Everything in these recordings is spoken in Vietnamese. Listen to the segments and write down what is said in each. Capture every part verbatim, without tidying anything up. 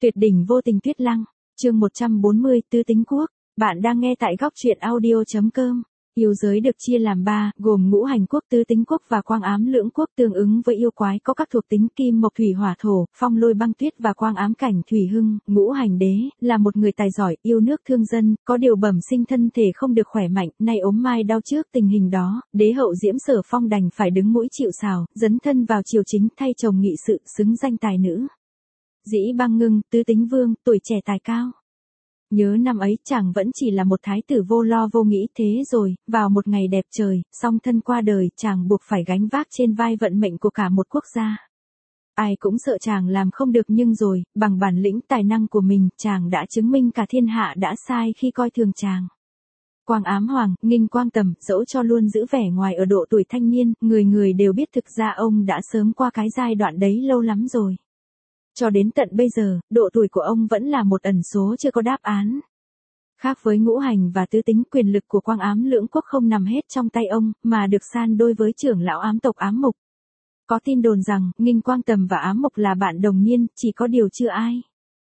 Tuyệt đỉnh vô tình Tuyết Lăng, chương một trăm bốn mươi, Tứ Tính Quốc. Bạn đang nghe tại góc truyện audio chấm com. Yêu giới được chia làm ba, gồm Ngũ Hành Quốc, Tứ Tính Quốc và Quang Ám Lưỡng Quốc, tương ứng với yêu quái có các thuộc tính kim, mộc, thủy, hỏa, thổ, phong, lôi, băng, tuyết và Quang Ám Cảnh, Thủy Hưng. Ngũ Hành Đế là một người tài giỏi, yêu nước thương dân, có điều bẩm sinh thân thể không được khỏe mạnh, nay ốm mai đau trước tình hình đó, đế hậu Diễm Sở Phong đành phải đứng mũi chịu sào, dấn thân vào triều chính thay chồng nghị sự, xứng danh tài nữ. Dĩ Băng Ngưng, Tứ Tính Vương, tuổi trẻ tài cao. Nhớ năm ấy chàng vẫn chỉ là một thái tử vô lo vô nghĩ, thế rồi, vào một ngày đẹp trời, song thân qua đời, chàng buộc phải gánh vác trên vai vận mệnh của cả một quốc gia. Ai cũng sợ chàng làm không được, nhưng rồi, bằng bản lĩnh tài năng của mình, chàng đã chứng minh cả thiên hạ đã sai khi coi thường chàng. Quang Ám Hoàng, Nghinh Quang Tầm, dẫu cho luôn giữ vẻ ngoài ở độ tuổi thanh niên, người người đều biết thực ra ông đã sớm qua cái giai đoạn đấy lâu lắm rồi. Cho đến tận bây giờ, độ tuổi của ông vẫn là một ẩn số chưa có đáp án. Khác với Ngũ Hành và Tứ Tính, quyền lực của Quang Ám Lưỡng Quốc không nằm hết trong tay ông, mà được san đôi với trưởng lão ám tộc Ám Mục. Có tin đồn rằng, Nghinh Quang Tầm và Ám Mục là bạn đồng niên, chỉ có điều chưa ai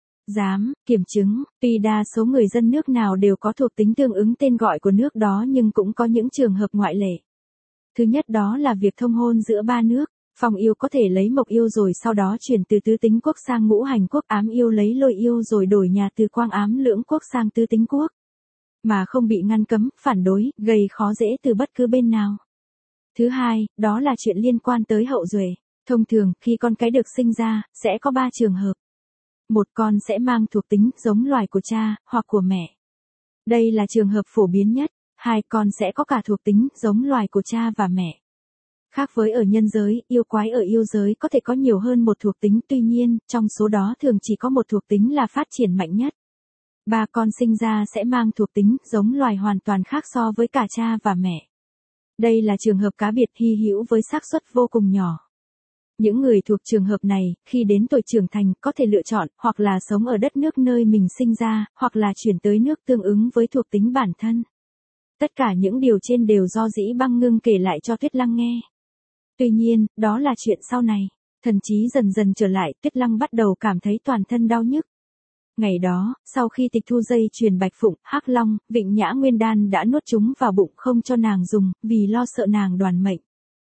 dám kiểm chứng. Tuy đa số người dân nước nào đều có thuộc tính tương ứng tên gọi của nước đó, nhưng cũng có những trường hợp ngoại lệ. Thứ nhất đó là việc thông hôn giữa ba nước. Phong yêu có thể lấy mộc yêu rồi sau đó chuyển từ Tứ Tính Quốc sang Ngũ Hành Quốc, ám yêu lấy lôi yêu rồi đổi nhà từ Quang Ám Lưỡng Quốc sang Tứ Tính Quốc. Mà không bị ngăn cấm, phản đối, gây khó dễ từ bất cứ bên nào. Thứ hai, đó là chuyện liên quan tới hậu duệ. Thông thường, khi con cái được sinh ra, sẽ có ba trường hợp. Một, con sẽ mang thuộc tính giống loài của cha, hoặc của mẹ. Đây là trường hợp phổ biến nhất. Hai, con sẽ có cả thuộc tính giống loài của cha và mẹ. Khác với ở nhân giới, yêu quái ở yêu giới có thể có nhiều hơn một thuộc tính, tuy nhiên, trong số đó thường chỉ có một thuộc tính là phát triển mạnh nhất. Ba, con sinh ra sẽ mang thuộc tính giống loài hoàn toàn khác so với cả cha và mẹ. Đây là trường hợp cá biệt hy hữu với xác suất vô cùng nhỏ. Những người thuộc trường hợp này, khi đến tuổi trưởng thành, có thể lựa chọn, hoặc là sống ở đất nước nơi mình sinh ra, hoặc là chuyển tới nước tương ứng với thuộc tính bản thân. Tất cả những điều trên đều do Dĩ Băng Ngưng kể lại cho Tuyết Lăng nghe. Tuy nhiên, đó là chuyện sau này. Thần trí dần dần trở lại, Tuyết Lăng bắt đầu cảm thấy toàn thân đau nhức. Ngày đó, sau khi tịch thu dây chuyền Bạch Phụng, Hắc Long, Vịnh Nhã Nguyên Đan đã nuốt chúng vào bụng không cho nàng dùng, vì lo sợ nàng đoàn mệnh.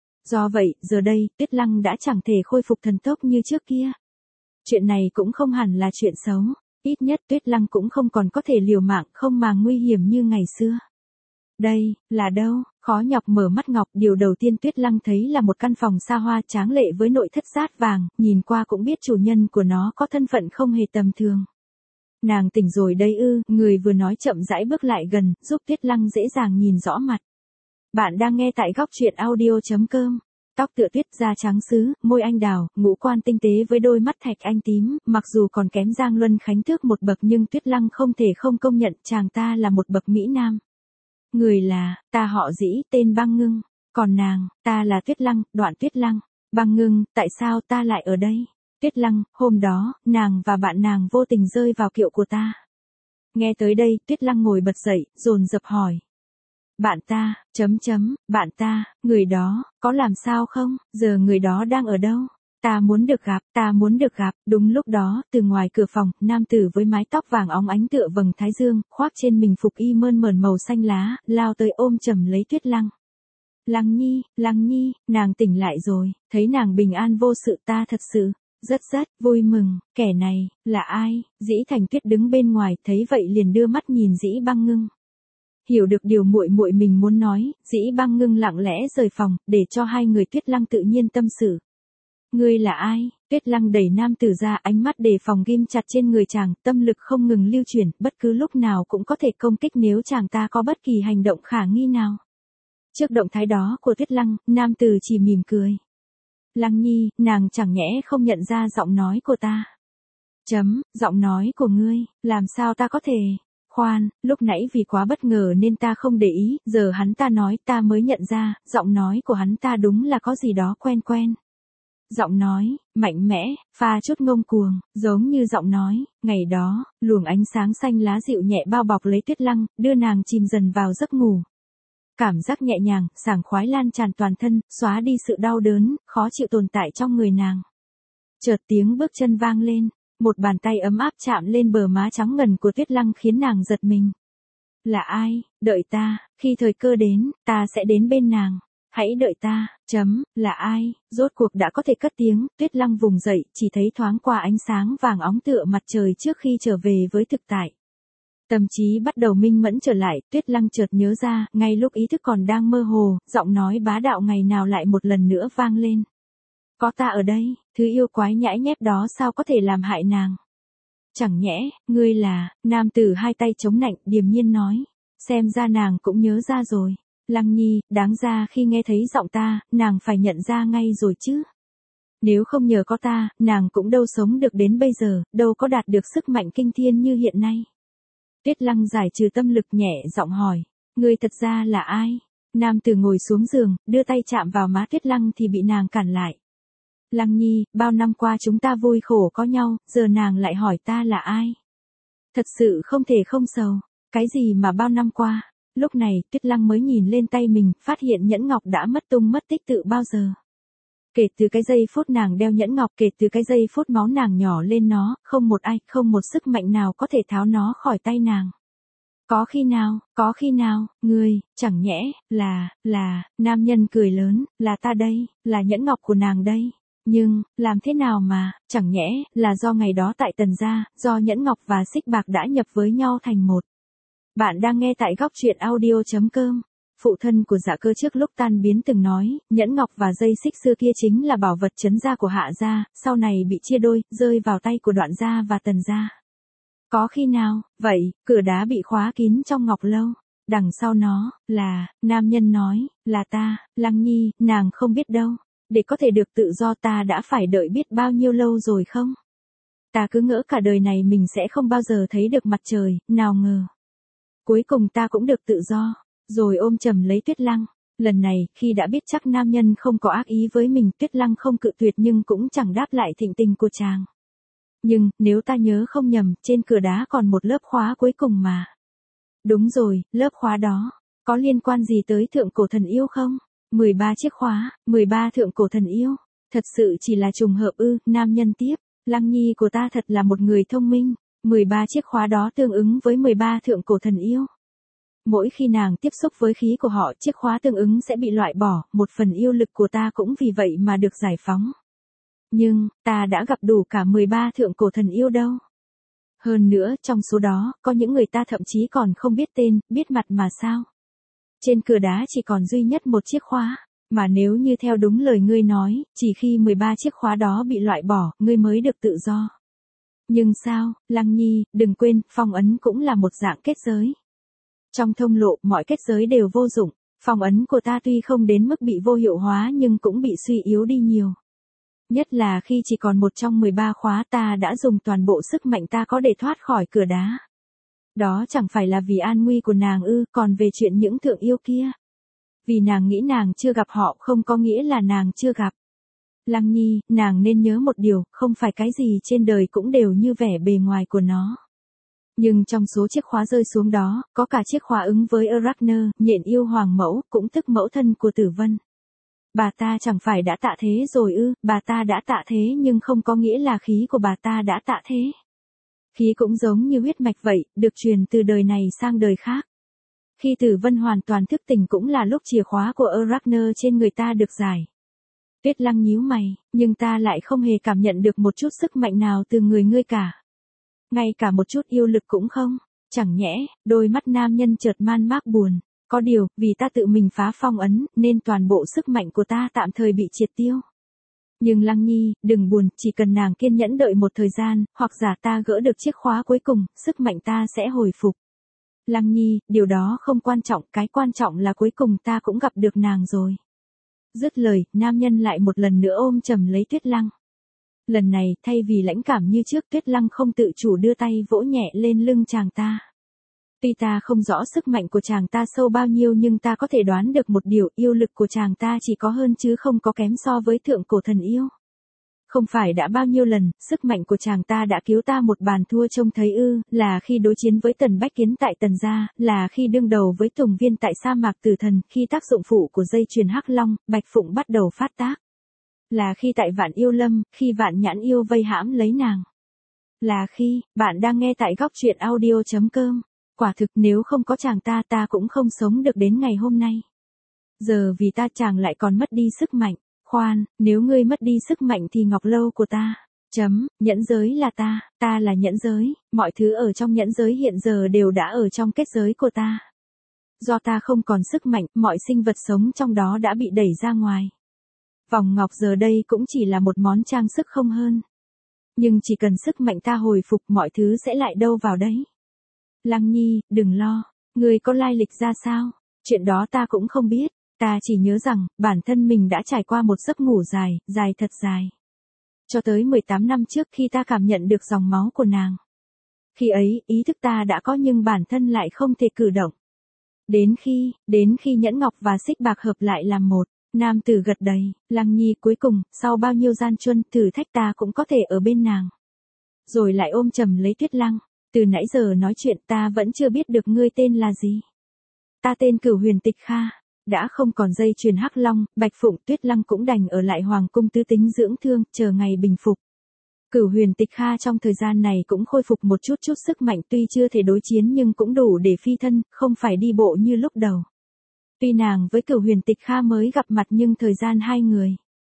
Do vậy, giờ đây, Tuyết Lăng đã chẳng thể khôi phục thần tốc như trước kia. Chuyện này cũng không hẳn là chuyện xấu. Ít nhất Tuyết Lăng cũng không còn có thể liều mạng không màng nguy hiểm như ngày xưa. Đây, là đâu? Khó nhọc mở mắt ngọc, điều đầu tiên Tuyết Lăng thấy là một căn phòng xa hoa tráng lệ với nội thất sát vàng, nhìn qua cũng biết chủ nhân của nó có thân phận không hề tầm thường. Nàng tỉnh rồi đây ư, người vừa nói chậm rãi bước lại gần, giúp Tuyết Lăng dễ dàng nhìn rõ mặt. Bạn đang nghe tại góc truyện audio chấm com. Tóc tựa tuyết, da trắng sứ, môi anh đào, ngũ quan tinh tế với đôi mắt thạch anh tím, mặc dù còn kém Giang Luân Khánh Tước một bậc nhưng Tuyết Lăng không thể không công nhận chàng ta là một bậc mỹ nam. Người là, ta họ Dĩ, tên Băng Ngưng, còn nàng, ta là Tuyết Lăng, Đoạn Tuyết Lăng. Băng Ngưng, tại sao ta lại ở đây? Tuyết Lăng, hôm đó, nàng và bạn nàng vô tình rơi vào kiệu của ta. Nghe tới đây, Tuyết Lăng ngồi bật dậy, dồn dập hỏi. Bạn ta, chấm chấm, bạn ta, người đó, có làm sao không? Giờ người đó đang ở đâu? Ta muốn được gặp, ta muốn được gặp. Đúng lúc đó, từ ngoài cửa phòng, nam tử với mái tóc vàng óng ánh tựa vầng thái dương, khoác trên mình phục y mơn mởn màu xanh lá, lao tới ôm chầm lấy Tuyết Lăng. Lăng Nhi, Lăng Nhi, nàng tỉnh lại rồi, thấy nàng bình an vô sự, ta thật sự rất rất vui mừng. Kẻ này là ai? Dĩ Thành Tuyết đứng bên ngoài, thấy vậy liền đưa mắt nhìn Dĩ Băng Ngưng. Hiểu được điều muội muội mình muốn nói, Dĩ Băng Ngưng lặng lẽ rời phòng, để cho hai người Tuyết Lăng tự nhiên tâm sự. Ngươi là ai? Tuyết Lăng đẩy nam tử ra, ánh mắt đề phòng ghim chặt trên người chàng, tâm lực không ngừng lưu chuyển, bất cứ lúc nào cũng có thể công kích nếu chàng ta có bất kỳ hành động khả nghi nào. Trước động thái đó của Tuyết Lăng, nam tử chỉ mỉm cười. Lăng Nhi, nàng chẳng nhẽ không nhận ra giọng nói của ta. Chấm, giọng nói của ngươi, làm sao ta có thể? Khoan, lúc nãy vì quá bất ngờ nên ta không để ý, giờ hắn ta nói ta mới nhận ra, giọng nói của hắn ta đúng là có gì đó quen quen. Giọng nói, mạnh mẽ, pha chút ngông cuồng, giống như giọng nói, ngày đó, luồng ánh sáng xanh lá dịu nhẹ bao bọc lấy Tuyết Lăng, đưa nàng chìm dần vào giấc ngủ. Cảm giác nhẹ nhàng, sảng khoái lan tràn toàn thân, xóa đi sự đau đớn, khó chịu tồn tại trong người nàng. Chợt tiếng bước chân vang lên, Một bàn tay ấm áp chạm lên bờ má trắng ngần của Tuyết Lăng khiến nàng giật mình. Là ai? Đợi ta, khi thời cơ đến, ta sẽ đến bên nàng. Hãy đợi ta, chấm, là ai? Rốt cuộc đã có thể cất tiếng, Tuyết Lăng vùng dậy, chỉ thấy thoáng qua ánh sáng vàng óng tựa mặt trời trước khi trở về với thực tại. Tâm trí bắt đầu minh mẫn trở lại, Tuyết Lăng chợt nhớ ra, ngay lúc ý thức còn đang mơ hồ, giọng nói bá đạo ngày nào lại một lần nữa vang lên. Có ta ở đây, thứ yêu quái nhãi nhép đó sao có thể làm hại nàng? Chẳng nhẽ, ngươi là, nam tử hai tay chống nạnh, điềm nhiên nói. Xem ra nàng cũng nhớ ra rồi. Lăng Nhi, đáng ra khi nghe thấy giọng ta, nàng phải nhận ra ngay rồi chứ. Nếu không nhờ có ta, nàng cũng đâu sống được đến bây giờ, đâu có đạt được sức mạnh kinh thiên như hiện nay. Tuyết Lăng giải trừ tâm lực nhẹ giọng hỏi, ngươi thật ra là ai? Nam tử ngồi xuống giường, đưa tay chạm vào má Tuyết Lăng thì bị nàng cản lại. Lăng Nhi, bao năm qua chúng ta vui khổ có nhau, giờ nàng lại hỏi ta là ai? Thật sự không thể không sầu. Cái gì mà bao năm qua? Lúc này, Tuyết Lăng mới nhìn lên tay mình, phát hiện nhẫn ngọc đã mất tung mất tích từ bao giờ. Kể từ cái giây phút nàng đeo nhẫn ngọc, kể từ cái giây phút máu nàng nhỏ lên nó, không một ai, không một sức mạnh nào có thể tháo nó khỏi tay nàng. Có khi nào, có khi nào, ngươi, chẳng nhẽ, là, là, nam nhân cười lớn, là ta đây, là nhẫn ngọc của nàng đây. Nhưng, làm thế nào mà, chẳng nhẽ, là do ngày đó tại Tần gia, do nhẫn ngọc và xích bạc đã nhập với nhau thành một. Bạn đang nghe tại góc truyện audio chấm com. Phụ thân của Dạ Cơ trước lúc tan biến từng nói, nhẫn ngọc và dây xích xưa kia chính là bảo vật trấn gia của Hạ gia, sau này bị chia đôi, rơi vào tay của Đoạn gia và Tần gia. Có khi nào, vậy, cửa đá bị khóa kín trong ngọc lâu. Đằng sau nó, là, nam nhân nói, là ta, Lăng Nhi, nàng không biết đâu. Để có thể được tự do ta đã phải đợi biết bao nhiêu lâu rồi không? Ta cứ ngỡ cả đời này mình sẽ không bao giờ thấy được mặt trời, nào ngờ. Cuối cùng ta cũng được tự do, rồi ôm chầm lấy Tuyết Lăng. Lần này, khi đã biết chắc nam nhân không có ác ý với mình, Tuyết Lăng không cự tuyệt nhưng cũng chẳng đáp lại thịnh tình của chàng. Nhưng, nếu ta nhớ không nhầm, trên cửa đá còn một lớp khóa cuối cùng mà. Đúng rồi, lớp khóa đó, có liên quan gì tới thượng cổ thần yêu không? mười ba chiếc khóa, mười ba thượng cổ thần yêu. Thật sự chỉ là trùng hợp ư? Nam nhân tiếp, Lăng Nhi của ta thật là một người thông minh. mười ba chiếc khóa đó tương ứng với mười ba thượng cổ thần yêu. Mỗi khi nàng tiếp xúc với khí của họ, chiếc khóa tương ứng sẽ bị loại bỏ, một phần yêu lực của ta cũng vì vậy mà được giải phóng. Nhưng, ta đã gặp đủ cả mười ba thượng cổ thần yêu đâu. Hơn nữa, trong số đó, có những người ta thậm chí còn không biết tên, biết mặt mà sao. Trên cửa đá chỉ còn duy nhất một chiếc khóa, mà nếu như theo đúng lời ngươi nói, chỉ khi mười ba chiếc khóa đó bị loại bỏ, ngươi mới được tự do. Nhưng sao, Lăng Nhi, đừng quên, phong ấn cũng là một dạng kết giới. Trong thông lộ, mọi kết giới đều vô dụng, phong ấn của ta tuy không đến mức bị vô hiệu hóa nhưng cũng bị suy yếu đi nhiều. Nhất là khi chỉ còn một trong mười ba khóa ta đã dùng toàn bộ sức mạnh ta có để thoát khỏi cửa đá. Đó chẳng phải là vì an nguy của nàng ư, còn về chuyện những thượng yêu kia. Vì nàng nghĩ nàng chưa gặp họ không có nghĩa là nàng chưa gặp. Lăng Nhi, nàng nên nhớ một điều, không phải cái gì trên đời cũng đều như vẻ bề ngoài của nó. Nhưng trong số chiếc khóa rơi xuống đó, có cả chiếc khóa ứng với Arachner, nhện yêu hoàng mẫu, cũng tức mẫu thân của Tử Vân. Bà ta chẳng phải đã tạ thế rồi ư, bà ta đã tạ thế nhưng không có nghĩa là khí của bà ta đã tạ thế. Khí cũng giống như huyết mạch vậy, được truyền từ đời này sang đời khác. Khi Tử Vân hoàn toàn thức tỉnh cũng là lúc chìa khóa của Arachner trên người ta được giải. Tuyết Lăng nhíu mày, nhưng ta lại không hề cảm nhận được một chút sức mạnh nào từ người ngươi cả. Ngay cả một chút yêu lực cũng không. Chẳng nhẽ, đôi mắt nam nhân chợt man mác buồn. Có điều, vì ta tự mình phá phong ấn, nên toàn bộ sức mạnh của ta tạm thời bị triệt tiêu. Nhưng Lăng Nhi, đừng buồn, chỉ cần nàng kiên nhẫn đợi một thời gian, hoặc giả ta gỡ được chiếc khóa cuối cùng, sức mạnh ta sẽ hồi phục. Lăng Nhi, điều đó không quan trọng, cái quan trọng là cuối cùng ta cũng gặp được nàng rồi. Dứt lời, nam nhân lại một lần nữa ôm chầm lấy Tuyết Lăng. Lần này, thay vì lãnh cảm như trước, Tuyết Lăng không tự chủ đưa tay vỗ nhẹ lên lưng chàng ta. Tuy ta không rõ sức mạnh của chàng ta sâu bao nhiêu nhưng ta có thể đoán được một điều, yêu lực của chàng ta chỉ có hơn chứ không có kém so với thượng cổ thần yêu. Không phải đã bao nhiêu lần, sức mạnh của chàng ta đã cứu ta một bàn thua trông thấy ư, là khi đối chiến với Tần Bách Kiến tại Tần gia, là khi đương đầu với Tùng Viên tại sa mạc Tử Thần, khi tác dụng phụ của dây chuyền Hắc Long, Bạch Phụng bắt đầu phát tác. Là khi tại Vạn Yêu Lâm, khi Vạn Nhãn Yêu vây hãm lấy nàng. Là khi, bạn đang nghe tại góc truyện audio chấm com. Quả thực nếu không có chàng ta ta cũng không sống được đến ngày hôm nay. Giờ vì ta chàng lại còn mất đi sức mạnh. Khoan, nếu ngươi mất đi sức mạnh thì ngọc lâu của ta. Chấm, nhẫn giới là ta, ta là nhẫn giới, mọi thứ ở trong nhẫn giới hiện giờ đều đã ở trong kết giới của ta. Do ta không còn sức mạnh, mọi sinh vật sống trong đó đã bị đẩy ra ngoài. Vòng ngọc giờ đây cũng chỉ là một món trang sức không hơn. Nhưng chỉ cần sức mạnh ta hồi phục mọi thứ sẽ lại đâu vào đấy. Lăng Nhi, đừng lo, ngươi có lai lịch ra sao? Chuyện đó ta cũng không biết, ta chỉ nhớ rằng, bản thân mình đã trải qua một giấc ngủ dài, dài thật dài. Cho tới mười tám năm trước khi ta cảm nhận được dòng máu của nàng. Khi ấy, ý thức ta đã có nhưng bản thân lại không thể cử động. Đến khi, đến khi nhẫn ngọc và xích bạc hợp lại làm một. Nam tử gật đầy, Lăng Nhi cuối cùng, sau bao nhiêu gian truân thử thách ta cũng có thể ở bên nàng. Rồi lại ôm chầm lấy Tuyết Lăng, từ nãy giờ nói chuyện ta vẫn chưa biết được ngươi tên là gì. Ta tên Cửu Huyền Tịch Kha, đã không còn dây chuyền Hắc Long, Bạch Phụng Tuyết Lăng cũng đành ở lại Hoàng cung tứ tính dưỡng thương, chờ ngày bình phục. Cửu Huyền Tịch Kha trong thời gian này cũng khôi phục một chút chút sức mạnh tuy chưa thể đối chiến nhưng cũng đủ để phi thân, không phải đi bộ như lúc đầu. Tuy nàng với Cửu Huyền Tịch Kha mới gặp mặt nhưng thời gian hai người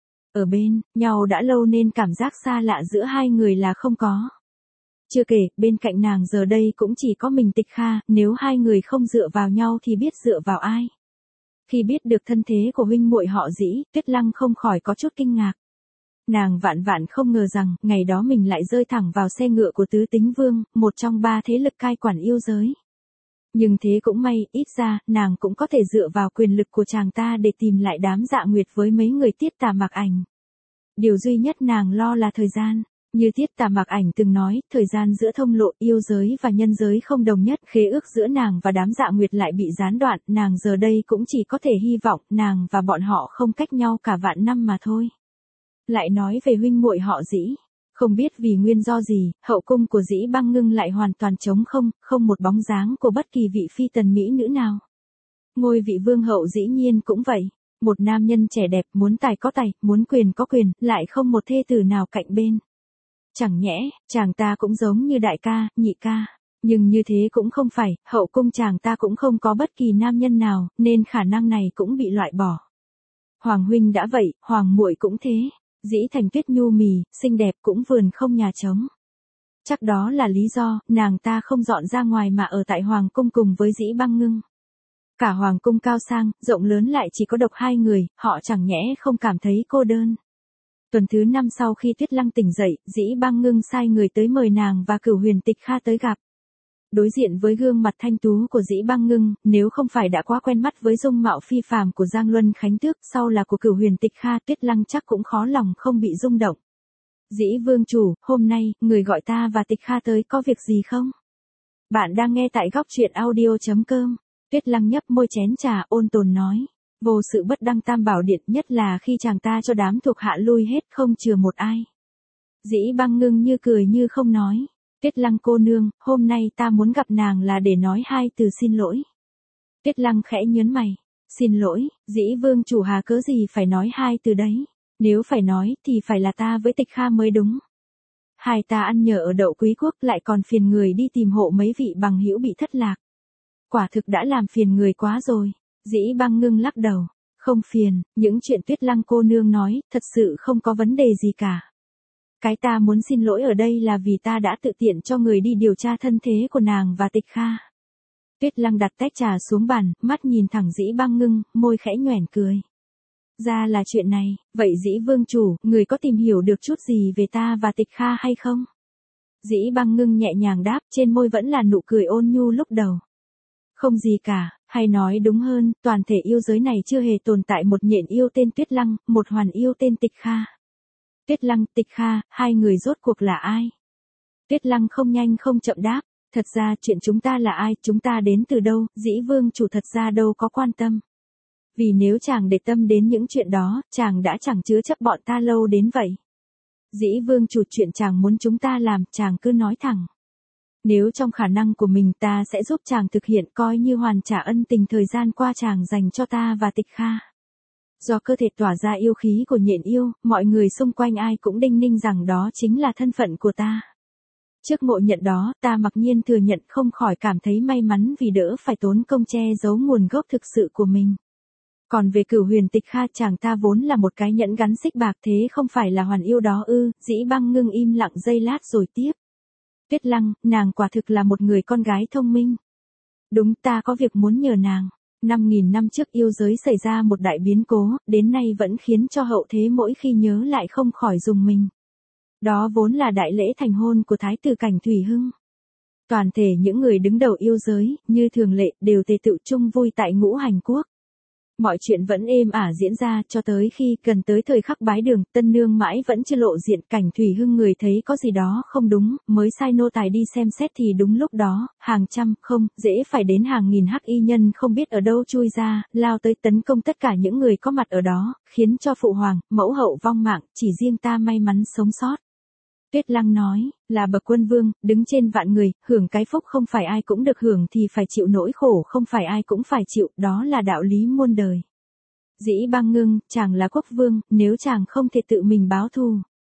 ở bên nhau đã lâu nên cảm giác xa lạ giữa hai người là không có. Chưa kể, bên cạnh nàng giờ đây cũng chỉ có mình Tịch Kha, nếu hai người không dựa vào nhau thì biết dựa vào ai. Khi biết được thân thế của huynh muội họ Dĩ, Tuyết Lăng không khỏi có chút kinh ngạc. Nàng vạn vạn không ngờ rằng, ngày đó mình lại rơi thẳng vào xe ngựa của Tứ Tính Vương, một trong ba thế lực cai quản yêu giới. Nhưng thế cũng may, ít ra, nàng cũng có thể dựa vào quyền lực của chàng ta để tìm lại đám Dạ Nguyệt với mấy người Tiết Tà Mạc Ảnh. Điều duy nhất nàng lo là thời gian. Như Tiết Tà Mạc Ảnh từng nói, thời gian giữa thông lộ yêu giới và nhân giới không đồng nhất, khế ước giữa nàng và đám Dạ Nguyệt lại bị gián đoạn, nàng giờ đây cũng chỉ có thể hy vọng nàng và bọn họ không cách nhau cả vạn năm mà thôi. Lại nói về huynh muội họ Dĩ. Không biết vì nguyên do gì, hậu cung của Dĩ Băng Ngưng lại hoàn toàn trống không, không một bóng dáng của bất kỳ vị phi tần mỹ nữ nào. Ngôi vị vương hậu dĩ nhiên cũng vậy. Một nam nhân trẻ đẹp muốn tài có tài, muốn quyền có quyền, lại không một thê tử nào cạnh bên. Chẳng nhẽ, chàng ta cũng giống như đại ca, nhị ca. Nhưng như thế cũng không phải, hậu cung chàng ta cũng không có bất kỳ nam nhân nào, nên khả năng này cũng bị loại bỏ. Hoàng huynh đã vậy, hoàng muội cũng thế. Dĩ Thành Tuyết nhu mì, xinh đẹp cũng vườn không nhà trống. Chắc đó là lý do, nàng ta không dọn ra ngoài mà ở tại Hoàng cung cùng với Dĩ Băng Ngưng. Cả Hoàng cung cao sang, rộng lớn lại chỉ có độc hai người, họ chẳng nhẽ không cảm thấy cô đơn. Tuần thứ năm sau khi Tuyết Lăng tỉnh dậy, Dĩ Băng Ngưng sai người tới mời nàng và Cửu Huyền Tịch Kha tới gặp. Đối diện với gương mặt thanh tú của Dĩ Băng Ngưng, nếu không phải đã quá quen mắt với dung mạo phi phàm của Giang Luân Khánh Tước, sau là của Cửu Huyền Tịch Kha, Tuyết Lăng chắc cũng khó lòng không bị rung động. Dĩ vương chủ, hôm nay, người gọi ta và Tịch Kha tới có việc gì không? Bạn đang nghe tại góc truyện audio chấm com. Tuyết Lăng nhấp môi chén trà ôn tồn nói. Vô sự bất đăng tam bảo điện, nhất là khi chàng ta cho đám thuộc hạ lui hết không chừa một ai. Dĩ Băng Ngưng như cười như không nói. Tuyết Lăng cô nương, hôm nay ta muốn gặp nàng là để nói hai từ xin lỗi. Tuyết Lăng khẽ nhớn mày. Xin lỗi, Dĩ vương chủ hà cớ gì phải nói hai từ đấy. Nếu phải nói thì phải là ta với Tịch Kha mới đúng. Hai ta ăn nhờ ở Đậu Quý Quốc lại còn phiền người đi tìm hộ mấy vị bằng hữu bị thất lạc. Quả thực đã làm phiền người quá rồi. Dĩ Băng Ngưng lắc đầu. Không phiền, những chuyện Tuyết Lăng cô nương nói, thật sự không có vấn đề gì cả. Cái ta muốn xin lỗi ở đây là vì ta đã tự tiện cho người đi điều tra thân thế của nàng và Tịch Kha. Tuyết Lăng đặt tách trà xuống bàn, mắt nhìn thẳng Dĩ Băng Ngưng, môi khẽ nhoẻn cười. Ra là chuyện này, vậy Dĩ vương chủ, người có tìm hiểu được chút gì về ta và Tịch Kha hay không? Dĩ Băng Ngưng nhẹ nhàng đáp, trên môi vẫn là nụ cười ôn nhu lúc đầu. Không gì cả, hay nói đúng hơn, toàn thể yêu giới này chưa hề tồn tại một nhện yêu tên Tuyết Lăng, một hoàn yêu tên Tịch Kha. Tuyết Lăng, Tịch Kha, hai người rốt cuộc là ai? Tuyết Lăng không nhanh không chậm đáp, thật ra chuyện chúng ta là ai, chúng ta đến từ đâu, Dĩ vương chủ thật ra đâu có quan tâm. Vì nếu chàng để tâm đến những chuyện đó, chàng đã chẳng chứa chấp bọn ta lâu đến vậy. Dĩ vương chủ chuyện chàng muốn chúng ta làm, chàng cứ nói thẳng. Nếu trong khả năng của mình ta sẽ giúp chàng thực hiện coi như hoàn trả ân tình thời gian qua chàng dành cho ta và Tịch Kha. Do cơ thể tỏa ra yêu khí của nhện yêu, mọi người xung quanh ai cũng đinh ninh rằng đó chính là thân phận của ta. Trước ngộ nhận đó, ta mặc nhiên thừa nhận không khỏi cảm thấy may mắn vì đỡ phải tốn công che giấu nguồn gốc thực sự của mình. Còn về Cửu Huyền Tịch Kha, chàng ta vốn là một cái nhẫn gắn xích bạc, thế không phải là hoàn yêu đó ư? Dĩ Băng Ngưng im lặng giây lát rồi tiếp. Tuyết Lăng, nàng quả thực là một người con gái thông minh. Đúng, ta có việc muốn nhờ nàng. Năm nghìn năm trước yêu giới xảy ra một đại biến cố, đến nay vẫn khiến cho hậu thế mỗi khi nhớ lại không khỏi rùng mình. Đó vốn là đại lễ thành hôn của Thái tử Cảnh Thủy Hưng. Toàn thể những người đứng đầu yêu giới, như thường lệ, đều tề tựu chung vui tại Ngũ Hành Quốc. Mọi chuyện vẫn êm ả diễn ra cho tới khi gần tới thời khắc bái đường, tân nương mãi vẫn chưa lộ diện. Cảnh Thủy Hưng người thấy có gì đó không đúng, mới sai nô tài đi xem xét thì đúng lúc đó, hàng trăm, không, dễ phải đến hàng nghìn hắc y nhân không biết ở đâu chui ra, lao tới tấn công tất cả những người có mặt ở đó, khiến cho phụ hoàng, mẫu hậu vong mạng, chỉ riêng ta may mắn sống sót. Tuyết Lăng nói, là bậc quân vương, đứng trên vạn người, hưởng cái phúc không phải ai cũng được hưởng thì phải chịu nỗi khổ không phải ai cũng phải chịu, đó là đạo lý muôn đời. Dĩ Băng Ngưng, chàng là quốc vương, nếu chàng không thể tự mình báo thù.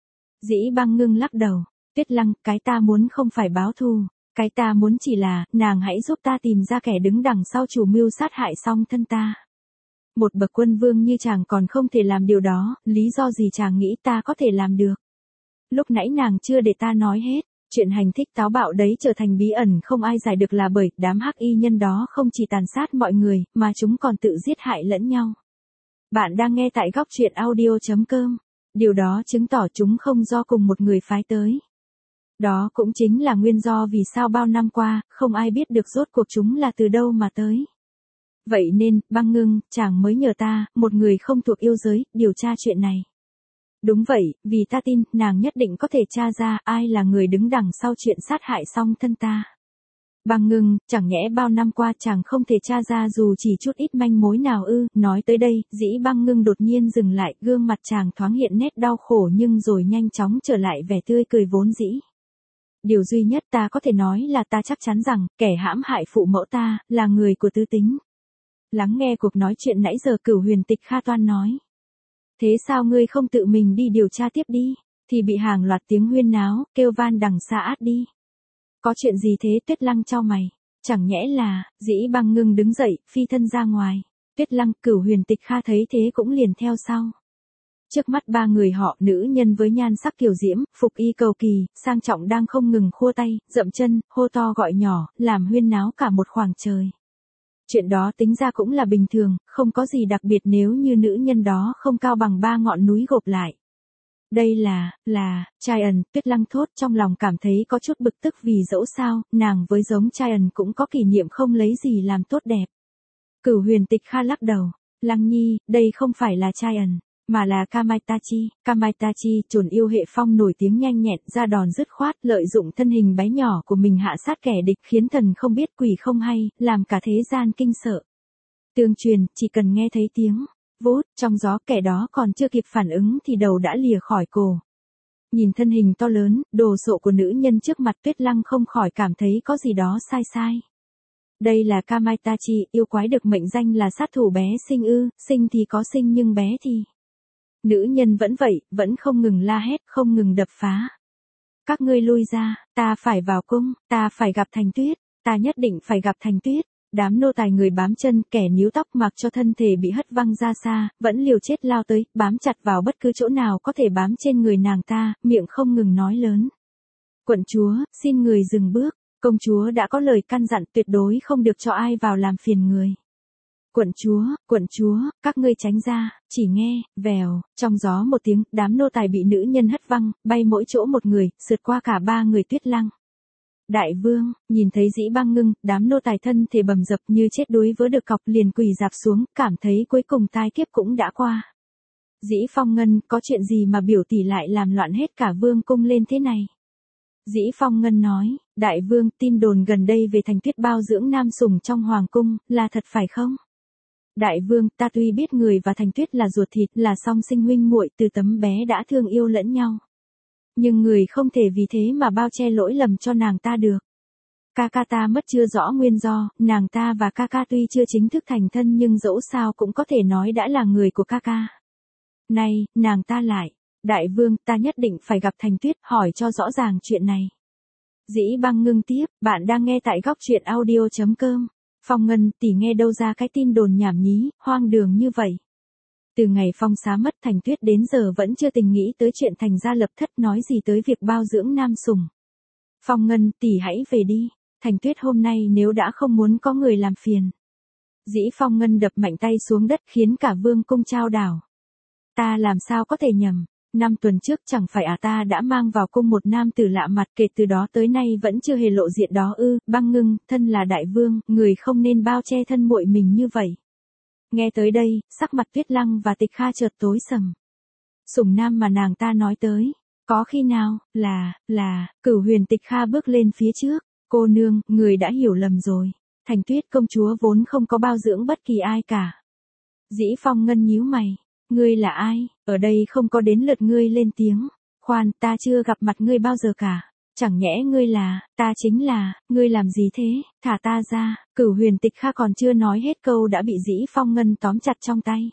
Dĩ Băng Ngưng lắc đầu, Tuyết Lăng, cái ta muốn không phải báo thù, cái ta muốn chỉ là, nàng hãy giúp ta tìm ra kẻ đứng đằng sau chủ mưu sát hại song thân ta. Một bậc quân vương như chàng còn không thể làm điều đó, lý do gì chàng nghĩ ta có thể làm được? Lúc nãy nàng chưa để ta nói hết, chuyện hành thích táo bạo đấy trở thành bí ẩn không ai giải được là bởi đám hắc y nhân đó không chỉ tàn sát mọi người, mà chúng còn tự giết hại lẫn nhau. Bạn đang nghe tại góc truyện audio chấm com. Điều đó chứng tỏ chúng không do cùng một người phái tới. Đó cũng chính là nguyên do vì sao bao năm qua, không ai biết được rốt cuộc chúng là từ đâu mà tới. Vậy nên, Băng Ngưng, chàng mới nhờ ta, một người không thuộc yêu giới, điều tra chuyện này. Đúng vậy, vì ta tin, nàng nhất định có thể tra ra ai là người đứng đằng sau chuyện sát hại song thân ta. Băng Ngưng, chẳng nhẽ bao năm qua chàng không thể tra ra dù chỉ chút ít manh mối nào ư? Nói tới đây, Dĩ Băng Ngưng đột nhiên dừng lại, gương mặt chàng thoáng hiện nét đau khổ nhưng rồi nhanh chóng trở lại vẻ tươi cười vốn dĩ. Điều duy nhất ta có thể nói là ta chắc chắn rằng, kẻ hãm hại phụ mẫu ta, là người của Tư Tính. Lắng nghe cuộc nói chuyện nãy giờ, Cửu Huyền Tịch Kha toan nói. Thế sao ngươi không tự mình đi điều tra tiếp đi? Thì bị hàng loạt tiếng huyên náo, kêu van đằng xa át đi. Có chuyện gì thế? Tuyết Lăng chau mày. Chẳng nhẽ là, Dĩ Băng Ngưng đứng dậy, phi thân ra ngoài. Tuyết Lăng, Cửu Huyền Tịch Kha thấy thế cũng liền theo sau. Trước mắt ba người họ, nữ nhân với nhan sắc kiều diễm, phục y cầu kỳ, sang trọng đang không ngừng khua tay, dậm chân, hô to gọi nhỏ, làm huyên náo cả một khoảng trời. Chuyện đó tính ra cũng là bình thường, không có gì đặc biệt nếu như nữ nhân đó không cao bằng ba ngọn núi gộp lại. Đây là, là, Traian, Tuyết Lăng thốt trong lòng cảm thấy có chút bực tức vì dẫu sao, nàng với giống Traian cũng có kỷ niệm không lấy gì làm tốt đẹp. Cửu Huyền Tịch Kha lắc đầu, Lăng Nhi, đây không phải là Traian, mà là Kamaitachi. Kamaitachi, chồn yêu hệ phong nổi tiếng nhanh nhẹn, ra đòn dứt khoát, lợi dụng thân hình bé nhỏ của mình hạ sát kẻ địch, khiến thần không biết quỷ không hay, làm cả thế gian kinh sợ. Tương truyền, chỉ cần nghe thấy tiếng vút trong gió, kẻ đó còn chưa kịp phản ứng thì đầu đã lìa khỏi cổ. Nhìn thân hình to lớn, đồ sộ của nữ nhân trước mặt, Tuyết Lăng không khỏi cảm thấy có gì đó sai sai. Đây là Kamaitachi, yêu quái được mệnh danh là sát thủ bé sinh ư? Sinh thì có sinh nhưng bé thì... Nữ nhân vẫn vậy, vẫn không ngừng la hét, không ngừng đập phá. Các ngươi lui ra, ta phải vào cung, ta phải gặp Thành Tuyết, ta nhất định phải gặp Thành Tuyết. Đám nô tài người bám chân, kẻ níu tóc mặc cho thân thể bị hất văng ra xa, vẫn liều chết lao tới, bám chặt vào bất cứ chỗ nào có thể bám trên người nàng ta, miệng không ngừng nói lớn. Quận chúa, xin người dừng bước, công chúa đã có lời căn dặn tuyệt đối không được cho ai vào làm phiền người. Quận chúa, quận chúa, các ngươi tránh ra, chỉ nghe, vèo, trong gió một tiếng, đám nô tài bị nữ nhân hất văng, bay mỗi chỗ một người, sượt qua cả ba người Tuyết Lăng. Đại vương, nhìn thấy Dĩ Băng Ngưng, đám nô tài thân thể bầm dập như chết đuối vỡ được cọc, liền quỳ rạp xuống, cảm thấy cuối cùng tai kiếp cũng đã qua. Dĩ Phong Ngân, có chuyện gì mà biểu tỷ lại làm loạn hết cả vương cung lên thế này? Dĩ Phong Ngân nói, đại vương, tin đồn gần đây về Thành Tuyết bao dưỡng nam sủng trong hoàng cung, là thật phải không? Đại vương, ta tuy biết người và Thành Tuyết là ruột thịt, là song sinh huynh muội, từ tấm bé đã thương yêu lẫn nhau. Nhưng người không thể vì thế mà bao che lỗi lầm cho nàng ta được. Ca ca ta mất chưa rõ nguyên do, nàng ta và ca ca tuy chưa chính thức thành thân nhưng dẫu sao cũng có thể nói đã là người của ca ca. Này, nàng ta lại, đại vương, ta nhất định phải gặp Thành Tuyết, hỏi cho rõ ràng chuyện này. Dĩ Băng ngưng tiếp, bạn đang nghe tại góc truyện audio.com. Phong Ngân, tỷ nghe đâu ra cái tin đồn nhảm nhí, hoang đường như vậy. Từ ngày Phong xá mất, Thành Tuyết đến giờ vẫn chưa từng nghĩ tới chuyện Thành gia lập thất, nói gì tới việc bao dưỡng nam sủng. Phong Ngân, tỷ hãy về đi. Thành Tuyết hôm nay nếu đã không muốn có người làm phiền. Dĩ Phong Ngân đập mạnh tay xuống đất khiến cả vương cung chao đảo. Ta làm sao có thể nhầm. Năm tuần trước chẳng phải à ta đã mang vào cung một nam tử lạ mặt, kể từ đó tới nay vẫn chưa hề lộ diện đó ư? Băng ngưng, thân là đại vương, người không nên bao che thân muội mình như vậy. Nghe tới đây, sắc mặt Tuyết Lăng và Tịch Kha chợt tối sầm. Sủng nam mà nàng ta nói tới, có khi nào, là, là, Cửu Huyền. Tịch Kha bước lên phía trước, cô nương, người đã hiểu lầm rồi. Thành Tuyết công chúa vốn không có bao dưỡng bất kỳ ai cả. Dĩ Phong Ngân nhíu mày. Ngươi là ai? Ở đây không có đến lượt ngươi lên tiếng. Khoan, ta chưa gặp mặt ngươi bao giờ cả. Chẳng nhẽ ngươi là, ta chính là, ngươi làm gì thế? Thả ta ra. Cửu Huyền. Tịch Kha còn chưa nói hết câu đã bị Dĩ Phong Ngân tóm chặt trong tay.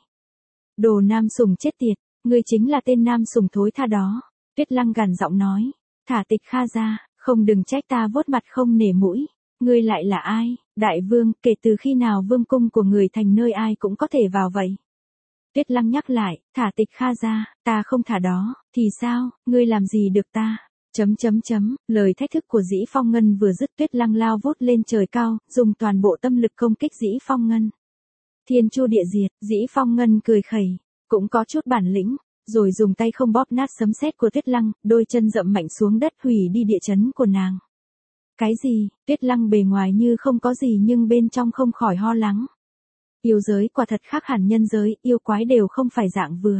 Đồ nam sủng chết tiệt, ngươi chính là tên nam sủng thối tha đó. Tuyết Lăng gằn giọng nói. Thả Tịch Kha ra, không đừng trách ta vuốt mặt không nể mũi. Ngươi lại là ai? Đại vương, kể từ khi nào vương cung của người thành nơi ai cũng có thể vào vậy? Tuyết Lăng nhắc lại, thả Tịch Kha ra, ta không thả đó, thì sao, ngươi làm gì được ta? Chấm chấm chấm, lời thách thức của Dĩ Phong Ngân vừa dứt, Tuyết Lăng lao vút lên trời cao, dùng toàn bộ tâm lực công kích Dĩ Phong Ngân. Thiên chu địa diệt, Dĩ Phong Ngân cười khẩy, cũng có chút bản lĩnh, rồi dùng tay không bóp nát sấm sét của Tuyết Lăng, đôi chân dậm mạnh xuống đất hủy đi địa chấn của nàng. Cái gì? Tuyết Lăng bề ngoài như không có gì nhưng bên trong không khỏi ho lắng. Yêu giới quả thật khác hẳn nhân giới, yêu quái đều không phải dạng vừa.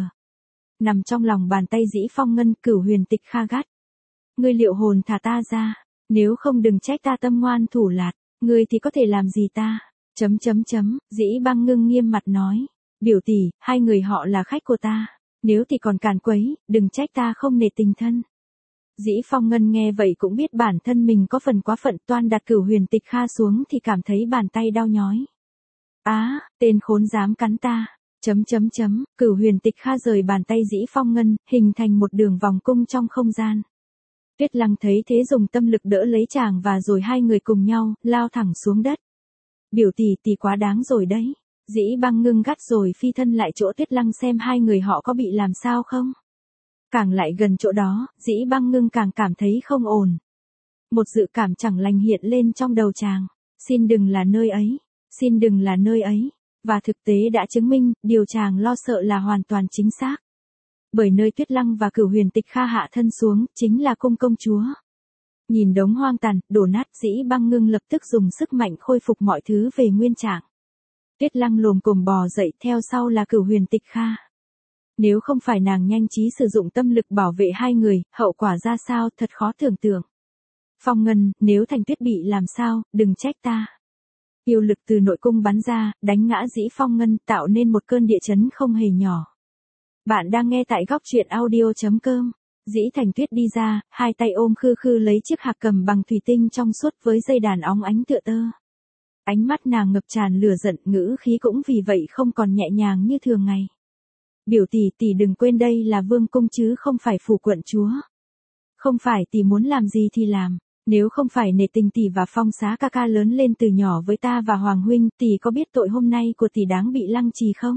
Nằm trong lòng bàn tay Dĩ Phong Ngân, Cửu Huyền. Tịch Kha gắt. Ngươi liệu hồn thả ta ra, nếu không đừng trách ta tâm ngoan thủ lạt, ngươi thì có thể làm gì ta? Chấm chấm chấm, Dĩ Băng ngưng nghiêm mặt nói. Biểu tỷ, hai người họ là khách của ta, nếu thì còn càn quấy, đừng trách ta không nể tình thân. Dĩ Phong Ngân nghe vậy cũng biết bản thân mình có phần quá phận, toan đặt Cửu Huyền. Tịch Kha xuống thì cảm thấy bàn tay đau nhói. Á, à, tên khốn dám cắn ta. Chấm chấm chấm, Cửu Huyền. Tịch Kha rời bàn tay Dĩ Phong Ngân, hình thành một đường vòng cung trong không gian. Tuyết Lăng thấy thế dùng tâm lực đỡ lấy chàng và rồi hai người cùng nhau, lao thẳng xuống đất. Biểu tỷ tỷ quá đáng rồi đấy. Dĩ Băng ngưng gắt rồi phi thân lại chỗ Tuyết Lăng xem hai người họ có bị làm sao không. Càng lại gần chỗ đó, Dĩ Băng ngưng càng cảm thấy không ổn. Một dự cảm chẳng lành hiện lên trong đầu chàng. Xin đừng là nơi ấy. Xin đừng là nơi ấy. Và thực tế đã chứng minh, điều chàng lo sợ là hoàn toàn chính xác. Bởi nơi Tuyết Lăng và Cửu Huyền. Tịch Kha hạ thân xuống, chính là cung công chúa. Nhìn đống hoang tàn, đổ nát, Dĩ Băng ngưng lập tức dùng sức mạnh khôi phục mọi thứ về nguyên trạng. Tuyết Lăng lồm cồm bò dậy, theo sau là Cửu Huyền. Tịch Kha. Nếu không phải nàng nhanh trí sử dụng tâm lực bảo vệ hai người, hậu quả ra sao thật khó tưởng tượng. Phong Ngân, nếu Thành Tuyết bị làm sao, đừng trách ta. Yêu lực từ nội cung bắn ra, đánh ngã Dĩ Phong Ngân, tạo nên một cơn địa chấn không hề nhỏ. Bạn đang nghe tại góc truyện audio.com. Dĩ Thành Tuyết đi ra, hai tay ôm khư khư lấy chiếc hạc cầm bằng thủy tinh trong suốt với dây đàn óng ánh tựa tơ. Ánh mắt nàng ngập tràn lửa giận, ngữ khí cũng vì vậy không còn nhẹ nhàng như thường ngày. Biểu tỷ tỷ đừng quên đây là vương cung chứ không phải phủ quận chúa. Không phải tỷ muốn làm gì thì làm. Nếu không phải nể tình tỷ và Phong xá ca ca lớn lên từ nhỏ với ta và Hoàng huynh, tỷ có biết tội hôm nay của tỷ đáng bị lăng trì không?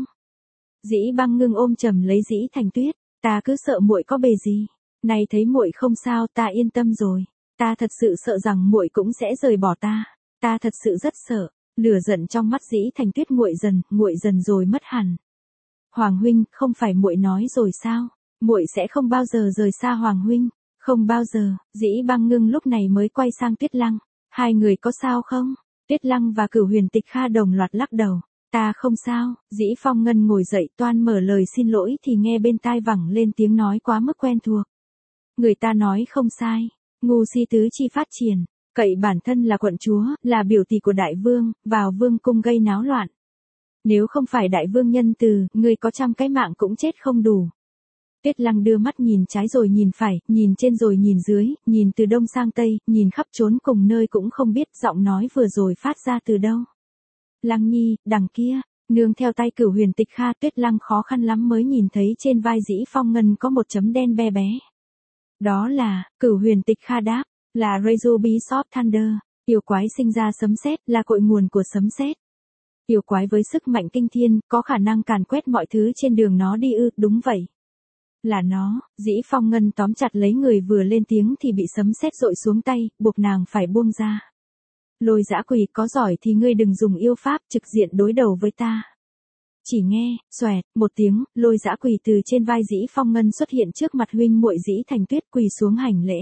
Dĩ Băng ngưng ôm chầm lấy Dĩ Thành Tuyết, ta cứ sợ muội có bề gì. Này thấy muội không sao, ta yên tâm rồi. Ta thật sự sợ rằng muội cũng sẽ rời bỏ ta. Ta thật sự rất sợ. Lửa giận trong mắt Dĩ Thành Tuyết nguội dần, nguội dần rồi mất hẳn. Hoàng huynh, không phải muội nói rồi sao? Muội sẽ không bao giờ rời xa Hoàng huynh. Không bao giờ. Dĩ Băng ngưng lúc này mới quay sang Tuyết Lăng. Hai người có sao không? Tuyết Lăng và Cửu Huyền. Tịch Kha đồng loạt lắc đầu. Ta không sao. Dĩ Phong Ngân ngồi dậy toan mở lời xin lỗi thì nghe bên tai vẳng lên tiếng nói quá mức quen thuộc. Người ta nói không sai. Ngu si tứ chi phát triển. Cậy bản thân là quận chúa, là biểu tỷ của đại vương, vào vương cung gây náo loạn. Nếu không phải đại vương nhân từ, người có trăm cái mạng cũng chết không đủ. Tuyết Lăng đưa mắt nhìn trái rồi nhìn phải, nhìn trên rồi nhìn dưới, nhìn từ đông sang tây, nhìn khắp trốn cùng nơi cũng không biết giọng nói vừa rồi phát ra từ đâu. Lăng nhi, đằng kia, nương theo tay Cửu Huyền. Tịch Kha. Tuyết Lăng khó khăn lắm mới nhìn thấy trên vai Dĩ Phong Ngân có một chấm đen be bé. Đó là, Cửu Huyền. Tịch Kha đáp, là Razubi Short Thunder, yêu quái sinh ra sấm sét, là cội nguồn của sấm sét. Yêu quái với sức mạnh kinh thiên, có khả năng càn quét mọi thứ trên đường nó đi ư, đúng vậy. Là nó. Dĩ Phong Ngân tóm chặt lấy người vừa lên tiếng thì bị sấm sét dội xuống tay, buộc nàng phải buông ra. Lôi dã quỷ, có giỏi thì ngươi đừng dùng yêu pháp trực diện đối đầu với ta. Chỉ nghe, xoẹt, một tiếng, lôi dã quỷ từ trên vai Dĩ Phong Ngân xuất hiện trước mặt huynh muội Dĩ Thành Tuyết, quỳ xuống hành lễ.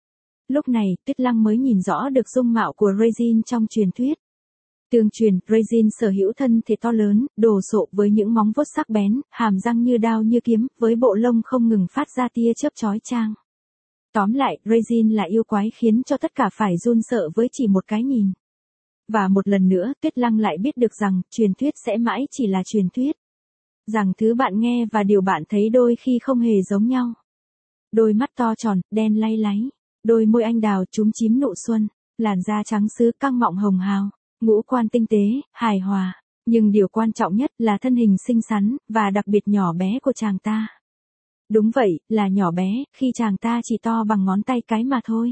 Lúc này, Tuyết Lăng mới nhìn rõ được dung mạo của Regine trong truyền thuyết. Tương truyền, Regine sở hữu thân thể to lớn, đồ sộ với những móng vuốt sắc bén, hàm răng như đao như kiếm, với bộ lông không ngừng phát ra tia chớp chói chang. Tóm lại, Regine là yêu quái khiến cho tất cả phải run sợ với chỉ một cái nhìn. Và một lần nữa, Tuyết Lăng lại biết được rằng, truyền thuyết sẽ mãi chỉ là truyền thuyết. Rằng thứ bạn nghe và điều bạn thấy đôi khi không hề giống nhau. Đôi mắt to tròn, đen lay láy. Đôi môi anh đào chúm chím nụ xuân. Làn da trắng sứ căng mọng hồng hào. Ngũ quan tinh tế, hài hòa. Nhưng điều quan trọng nhất là thân hình xinh xắn, và đặc biệt nhỏ bé của chàng ta. Đúng vậy, là nhỏ bé, khi chàng ta chỉ to bằng ngón tay cái mà thôi.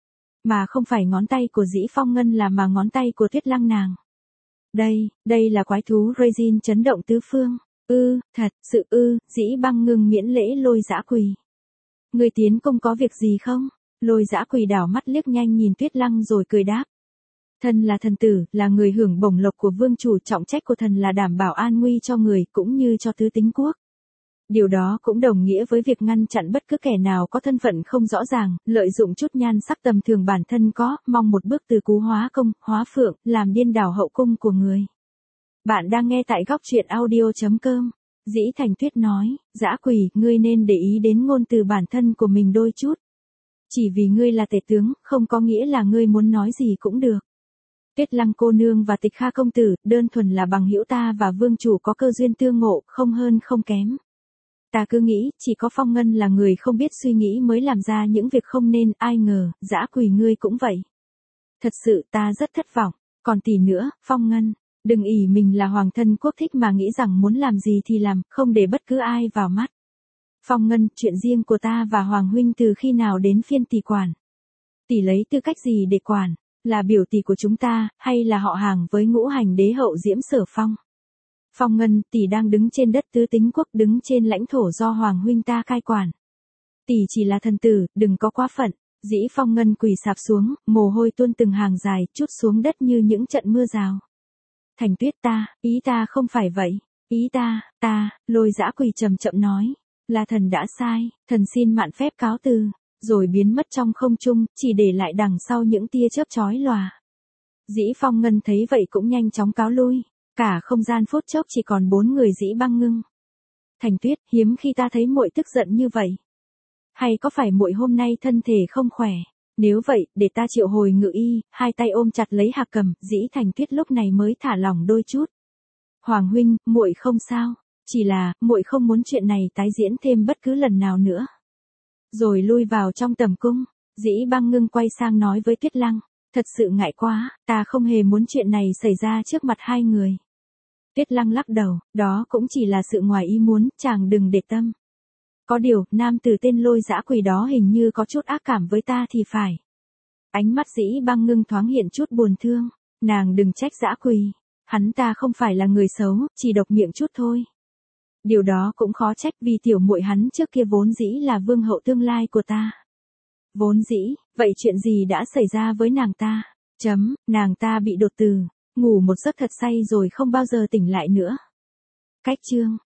Mà không phải ngón tay của Dĩ Phong Ngân là mà ngón tay của Tuyết Lăng nàng. Đây, đây là quái thú Regine chấn động tứ phương. Ư, thật sự ư, Dĩ Băng ngừng miễn lễ lôi dã quỳ. Người tiến công có việc gì không? Lôi dã quỳ đảo mắt liếc nhanh nhìn Tuyết Lăng rồi cười đáp. Thần là thần tử, là người hưởng bổng lộc của vương chủ, trọng trách của thần là đảm bảo an nguy cho người cũng như cho tứ tính quốc. Điều đó cũng đồng nghĩa với việc ngăn chặn bất cứ kẻ nào có thân phận không rõ ràng, lợi dụng chút nhan sắc tầm thường bản thân có, mong một bước từ cú hóa công, hóa phượng, làm điên đảo hậu cung của người. Bạn đang nghe tại góc truyện audio chấm com. Dĩ Thành Tuyết nói, dã quỷ, ngươi nên để ý đến ngôn từ bản thân của mình đôi chút. Chỉ vì ngươi là tể tướng, không có nghĩa là ngươi muốn nói gì cũng được. Tuyết Lăng cô nương và Tịch Kha công tử, đơn thuần là bằng hữu ta và vương chủ có cơ duyên tương ngộ, không hơn không kém. Ta cứ nghĩ, chỉ có Phong Ngân là người không biết suy nghĩ mới làm ra những việc không nên, ai ngờ, dã quỷ ngươi cũng vậy. Thật sự ta rất thất vọng, còn tỷ nữa, Phong Ngân, đừng ỷ mình là hoàng thân quốc thích mà nghĩ rằng muốn làm gì thì làm, không để bất cứ ai vào mắt. Phong Ngân, chuyện riêng của ta và Hoàng huynh từ khi nào đến phiên tỷ quản? Tỷ lấy tư cách gì để quản? Là biểu tỷ của chúng ta, hay là họ hàng với ngũ hành đế hậu Diễm Sở Phong? Phong Ngân, tỷ đang đứng trên đất tứ tính quốc, đứng trên lãnh thổ do Hoàng huynh ta cai quản. Tỷ chỉ là thần tử, đừng có quá phận. Dĩ Phong Ngân quỳ sạp xuống, mồ hôi tuôn từng hàng dài, trút xuống đất như những trận mưa rào. Thành Tuyết ta, ý ta không phải vậy. Ý ta, ta, lôi dã quỳ chậm chậm nói. Là thần đã sai, thần xin mạn phép cáo từ. Rồi biến mất trong không trung, chỉ để lại đằng sau những tia chớp chói lòa. Dĩ Phong Ngân thấy vậy cũng nhanh chóng cáo lui. Cả không gian phút chốc chỉ còn bốn người Dĩ Băng ngưng. Thành Tuyết, hiếm khi ta thấy muội tức giận như vậy. Hay có phải muội hôm nay thân thể không khỏe? Nếu vậy, để ta triệu hồi ngự y, hai tay ôm chặt lấy Hạc Cầm, Dĩ Thành Tuyết lúc này mới thả lỏng đôi chút. Hoàng huynh, muội không sao, chỉ là muội không muốn chuyện này tái diễn thêm bất cứ lần nào nữa. Rồi lui vào trong tầm cung, Dĩ Băng ngưng quay sang nói với Tuyết Lăng, thật sự ngại quá, ta không hề muốn chuyện này xảy ra trước mặt hai người. Tuyết Lăng lắc đầu, đó cũng chỉ là sự ngoài ý muốn, chàng đừng để tâm. Có điều, nam tử tên lôi dã quỷ đó hình như có chút ác cảm với ta thì phải. Ánh mắt Dĩ Băng ngưng thoáng hiện chút buồn thương, nàng đừng trách dã quỷ, hắn ta không phải là người xấu, chỉ độc miệng chút thôi. Điều đó cũng khó trách vì tiểu muội hắn trước kia vốn dĩ là vương hậu tương lai của ta. Vốn dĩ, vậy chuyện gì đã xảy ra với nàng ta? Chấm, nàng ta bị đột tử, ngủ một giấc thật say rồi không bao giờ tỉnh lại nữa. Cách chương